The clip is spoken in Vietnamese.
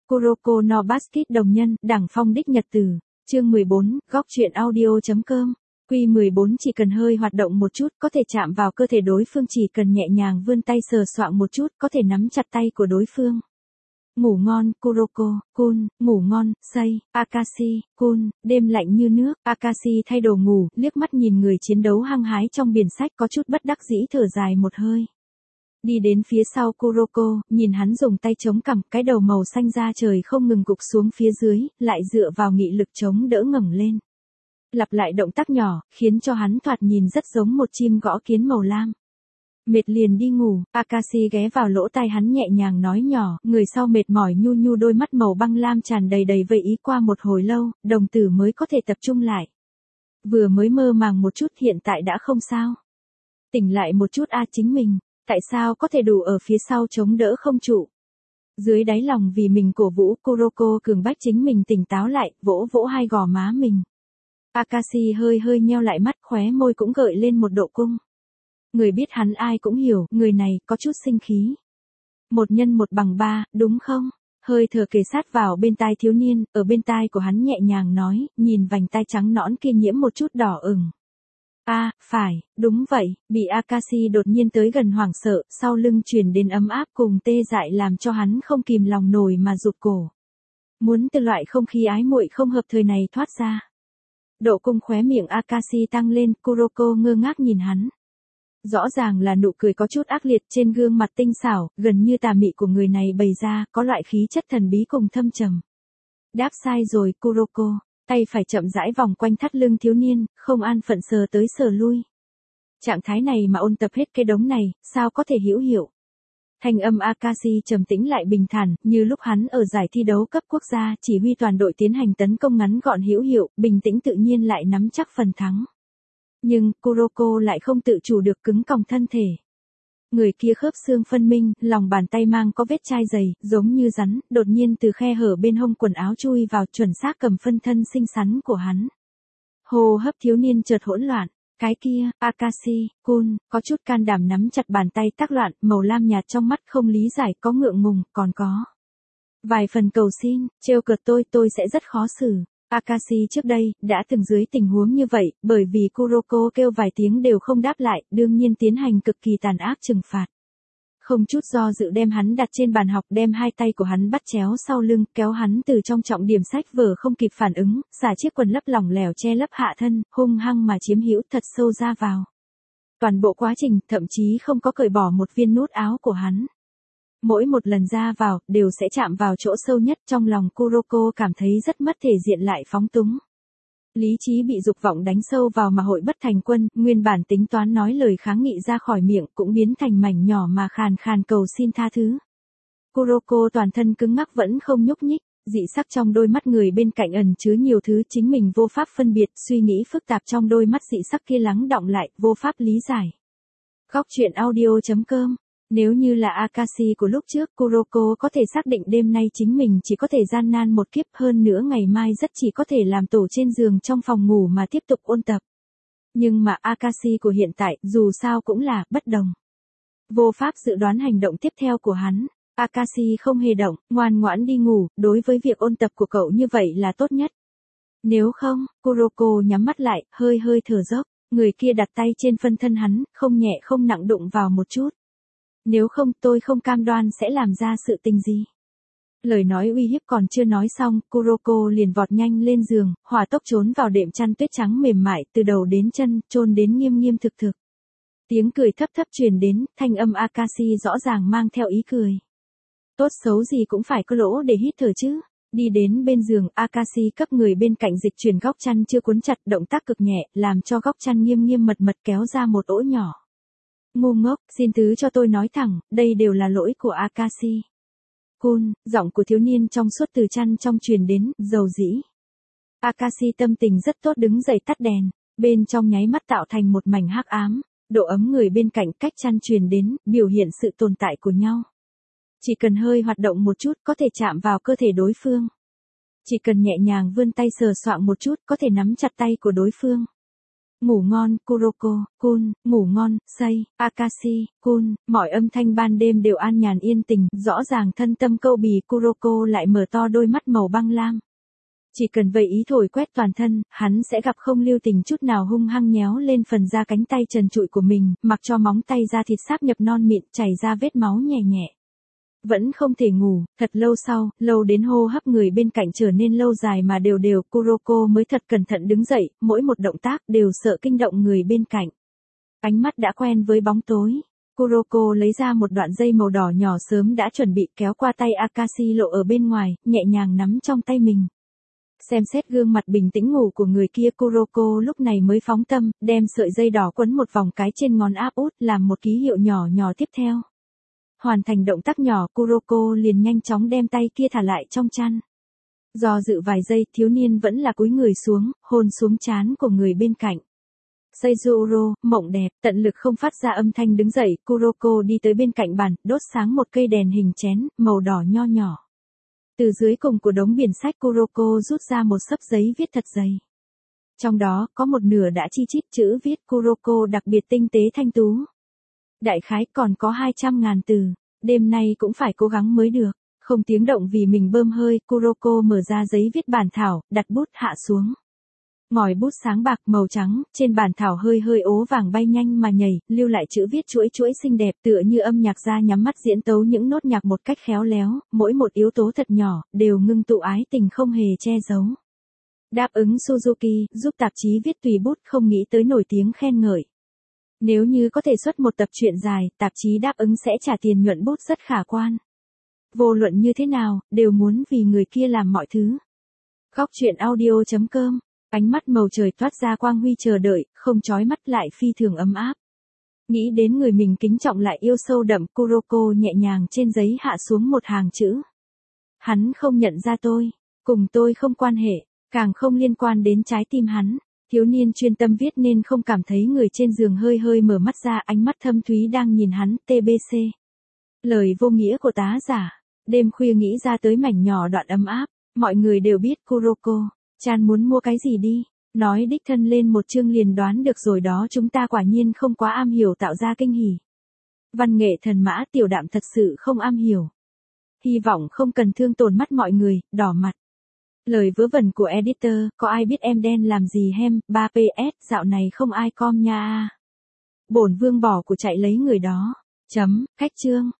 Kuroko no Basket đồng nhân, Đảng Phong đích nhật tử. Chương 14, góc truyện audio.com. Q14 chỉ cần hơi hoạt động một chút, có thể chạm vào cơ thể đối phương, chỉ cần nhẹ nhàng vươn tay sờ soạng một chút, có thể nắm chặt tay của đối phương. Ngủ ngon, Kuroko-kun, ngủ ngon, Sei, Akashi-kun, đêm lạnh như nước, Akashi thay đồ ngủ, liếc mắt nhìn người chiến đấu hăng hái trong biển sách có chút bất đắc dĩ thở dài một hơi. Đi đến phía sau Kuroko, nhìn hắn dùng tay chống cằm, cái đầu màu xanh da trời không ngừng gục xuống phía dưới, lại dựa vào nghị lực chống đỡ ngẩng lên. Lặp lại động tác nhỏ, khiến cho hắn thoạt nhìn rất giống một chim gõ kiến màu lam. Mệt liền đi ngủ, Akashi ghé vào lỗ tai hắn nhẹ nhàng nói nhỏ, người sau mệt mỏi nhu nhu đôi mắt màu băng lam tràn đầy vậy ý qua một hồi lâu, đồng tử mới có thể tập trung lại. Vừa mới mơ màng một chút hiện tại đã không sao. Tỉnh lại một chút chính mình, tại sao có thể đủ ở phía sau chống đỡ không trụ. Dưới đáy lòng vì mình cổ vũ Kuroko cường bách chính mình tỉnh táo lại, vỗ vỗ hai gò má mình. Akashi hơi nheo lại mắt, khóe môi cũng gợi lên một độ cung. Người biết hắn ai cũng hiểu, người này có chút sinh khí. 1+1=3, đúng không? Hơi thở kề sát vào bên tai thiếu niên, ở bên tai của hắn nhẹ nhàng nói, nhìn vành tai trắng nõn kia nhiễm một chút đỏ ửng. Phải, đúng vậy, bị Akashi đột nhiên tới gần hoảng sợ, sau lưng truyền đến ấm áp cùng tê dại làm cho hắn không kìm lòng nổi mà rụt cổ. Muốn từ loại không khí ái muội không hợp thời này thoát ra. Độ cung khóe miệng Akashi tăng lên, Kuroko ngơ ngác nhìn hắn. Rõ ràng là nụ cười có chút ác liệt trên gương mặt tinh xảo, gần như tà mị của người này bày ra, có loại khí chất thần bí cùng thâm trầm. Đáp sai rồi Kuroko, tay phải chậm rãi vòng quanh thắt lưng thiếu niên, không an phận sờ tới sờ lui. Trạng thái này mà ôn tập hết cái đống này, sao có thể hữu hiệu. Thanh âm Akashi trầm tĩnh lại bình thản, như lúc hắn ở giải thi đấu cấp quốc gia, chỉ huy toàn đội tiến hành tấn công ngắn gọn hữu hiệu, bình tĩnh tự nhiên lại nắm chắc phần thắng. Nhưng, Kuroko lại không tự chủ được cứng còng thân thể. Người kia khớp xương phân minh, lòng bàn tay mang có vết chai dày, giống như rắn, đột nhiên từ khe hở bên hông quần áo chui vào chuẩn xác cầm phân thân xinh xắn của hắn. Hô hấp thiếu niên chợt hỗn loạn. Cái kia, Akashi-kun, có chút can đảm nắm chặt bàn tay tác loạn, màu lam nhạt trong mắt không lý giải, có ngượng ngùng, còn có vài phần cầu xin, trêu cợt tôi sẽ rất khó xử. Akashi trước đây, đã từng dưới tình huống như vậy, bởi vì Kuroko kêu vài tiếng đều không đáp lại, đương nhiên tiến hành cực kỳ tàn ác trừng phạt. Không chút do dự đem hắn đặt trên bàn học, đem hai tay của hắn bắt chéo sau lưng, kéo hắn từ trong trọng điểm sách vở không kịp phản ứng, xả chiếc quần lấp lỏng lẻo che lấp hạ thân, hung hăng mà chiếm hữu thật sâu ra vào. Toàn bộ quá trình, thậm chí không có cởi bỏ một viên nút áo của hắn. Mỗi một lần ra vào, đều sẽ chạm vào chỗ sâu nhất trong lòng Kuroko cảm thấy rất mất thể diện lại phóng túng. Lý trí bị dục vọng đánh sâu vào mà hội bất thành quân, nguyên bản tính toán nói lời kháng nghị ra khỏi miệng cũng biến thành mảnh nhỏ mà khàn khàn cầu xin tha thứ. Kuroko toàn thân cứng ngắc vẫn không nhúc nhích, dị sắc trong đôi mắt người bên cạnh ẩn chứa nhiều thứ chính mình vô pháp phân biệt, suy nghĩ phức tạp trong đôi mắt dị sắc kia lắng đọng lại, vô pháp lý giải. Góc truyện audio.com. Nếu như là Akashi của lúc trước, Kuroko có thể xác định đêm nay chính mình chỉ có thể gian nan một kiếp, hơn nữa ngày mai rất chỉ có thể làm tổ trên giường trong phòng ngủ mà tiếp tục ôn tập. Nhưng mà Akashi của hiện tại, dù sao cũng là bất đồng. Vô pháp dự đoán hành động tiếp theo của hắn. Akashi không hề động, ngoan ngoãn đi ngủ, đối với việc ôn tập của cậu như vậy là tốt nhất. Nếu không, Kuroko nhắm mắt lại, hơi thở dốc, người kia đặt tay trên phân thân hắn, không nhẹ không nặng đụng vào một chút. Nếu không tôi không cam đoan sẽ làm ra sự tình gì. Lời nói uy hiếp còn chưa nói xong, Kuroko liền vọt nhanh lên giường, hỏa tốc trốn vào đệm chăn tuyết trắng mềm mại, từ đầu đến chân, chôn đến nghiêm thực. Tiếng cười thấp truyền đến, thanh âm Akashi rõ ràng mang theo ý cười. Tốt xấu gì cũng phải có lỗ để hít thở chứ. Đi đến bên giường, Akashi cấp người bên cạnh dịch chuyển góc chăn chưa cuốn chặt, động tác cực nhẹ, làm cho góc chăn nghiêm mật kéo ra một ỗ nhỏ. Ngu ngốc, xin thứ cho tôi nói thẳng, đây đều là lỗi của Akashi. Kun, giọng của thiếu niên trong suốt từ chăn trong truyền đến, dầu dĩ. Akashi tâm tình rất tốt đứng dậy tắt đèn, bên trong nháy mắt tạo thành một mảnh hắc ám, độ ấm người bên cạnh cách chăn truyền đến, biểu hiện sự tồn tại của nhau. Chỉ cần hơi hoạt động một chút có thể chạm vào cơ thể đối phương. Chỉ cần nhẹ nhàng vươn tay sờ soạng một chút có thể nắm chặt tay của đối phương. Ngủ ngon, Kuroko, Kun, ngủ ngon, Sei, Akashi, Kun, mọi âm thanh ban đêm đều an nhàn yên tình, rõ ràng thân tâm câu bì Kuroko lại mở to đôi mắt màu băng lam. Chỉ cần vậy ý thổi quét toàn thân, hắn sẽ gặp không lưu tình chút nào hung hăng nhéo lên phần da cánh tay trần trụi của mình, mặc cho móng tay da thịt sáp nhập non mịn chảy ra vết máu nhẹ nhẹ. Vẫn không thể ngủ, thật lâu sau, lâu đến hô hấp người bên cạnh trở nên lâu dài mà đều đều, Kuroko mới thật cẩn thận đứng dậy, mỗi một động tác đều sợ kinh động người bên cạnh. Ánh mắt đã quen với bóng tối. Kuroko lấy ra một đoạn dây màu đỏ nhỏ sớm đã chuẩn bị kéo qua tay Akashi lộ ở bên ngoài, nhẹ nhàng nắm trong tay mình. Xem xét gương mặt bình tĩnh ngủ của người kia Kuroko lúc này mới phóng tâm, đem sợi dây đỏ quấn một vòng cái trên ngón áp út làm một ký hiệu nhỏ nhỏ tiếp theo. Hoàn thành động tác nhỏ Kuroko liền nhanh chóng đem tay kia thả lại trong chăn. Do dự vài giây thiếu niên vẫn là cúi người xuống, hôn xuống trán của người bên cạnh. Seizuru, mộng đẹp, tận lực không phát ra âm thanh đứng dậy, Kuroko đi tới bên cạnh bàn, đốt sáng một cây đèn hình chén, màu đỏ nho nhỏ. Từ dưới cùng của đống biển sách Kuroko rút ra một xấp giấy viết thật dày. Trong đó, có một nửa đã chi chít chữ viết Kuroko đặc biệt tinh tế thanh tú. Đại khái còn có 200.000 từ, đêm nay cũng phải cố gắng mới được. Không tiếng động vì mình bơm hơi, Kuroko mở ra giấy viết bản thảo, đặt bút hạ xuống. Ngòi bút sáng bạc màu trắng, trên bản thảo hơi hơi ố vàng bay nhanh mà nhảy, lưu lại chữ viết chuỗi chuỗi xinh đẹp tựa như âm nhạc gia nhắm mắt diễn tấu những nốt nhạc một cách khéo léo, mỗi một yếu tố thật nhỏ, đều ngưng tụ ái tình không hề che giấu. Đáp ứng Suzuki, giúp tạp chí viết tùy bút không nghĩ tới nổi tiếng khen ngợi. Nếu như có thể xuất một tập truyện dài, tạp chí đáp ứng sẽ trả tiền nhuận bút rất khả quan. Vô luận như thế nào, đều muốn vì người kia làm mọi thứ. Góc truyện audio.com. Ánh mắt màu trời toát ra quang huy chờ đợi, không chói mắt lại phi thường ấm áp. Nghĩ đến người mình kính trọng lại yêu sâu đậm, Kuroko nhẹ nhàng trên giấy hạ xuống một hàng chữ. Hắn không nhận ra tôi, cùng tôi không quan hệ, càng không liên quan đến trái tim hắn. Thiếu niên chuyên tâm viết nên không cảm thấy người trên giường hơi hơi mở mắt ra, ánh mắt thâm thúy đang nhìn hắn, TBC. Lời vô nghĩa của tá giả. Đêm khuya nghĩ ra tới mảnh nhỏ đoạn ấm áp, mọi người đều biết Kuroko. Chan muốn mua cái gì đi, nói đích thân lên một chương liền đoán được rồi đó, chúng ta quả nhiên không quá am hiểu tạo ra kinh hỉ. Văn nghệ thần mã tiểu đạm thật sự không am hiểu. Hy vọng không cần thương tổn mắt mọi người, đỏ mặt. Lời vớ vẩn của editor, có ai biết em đen làm gì hem, 3PS, dạo này không ai com nha. Bổn vương bỏ của chạy lấy người đó. Chấm, cách chương.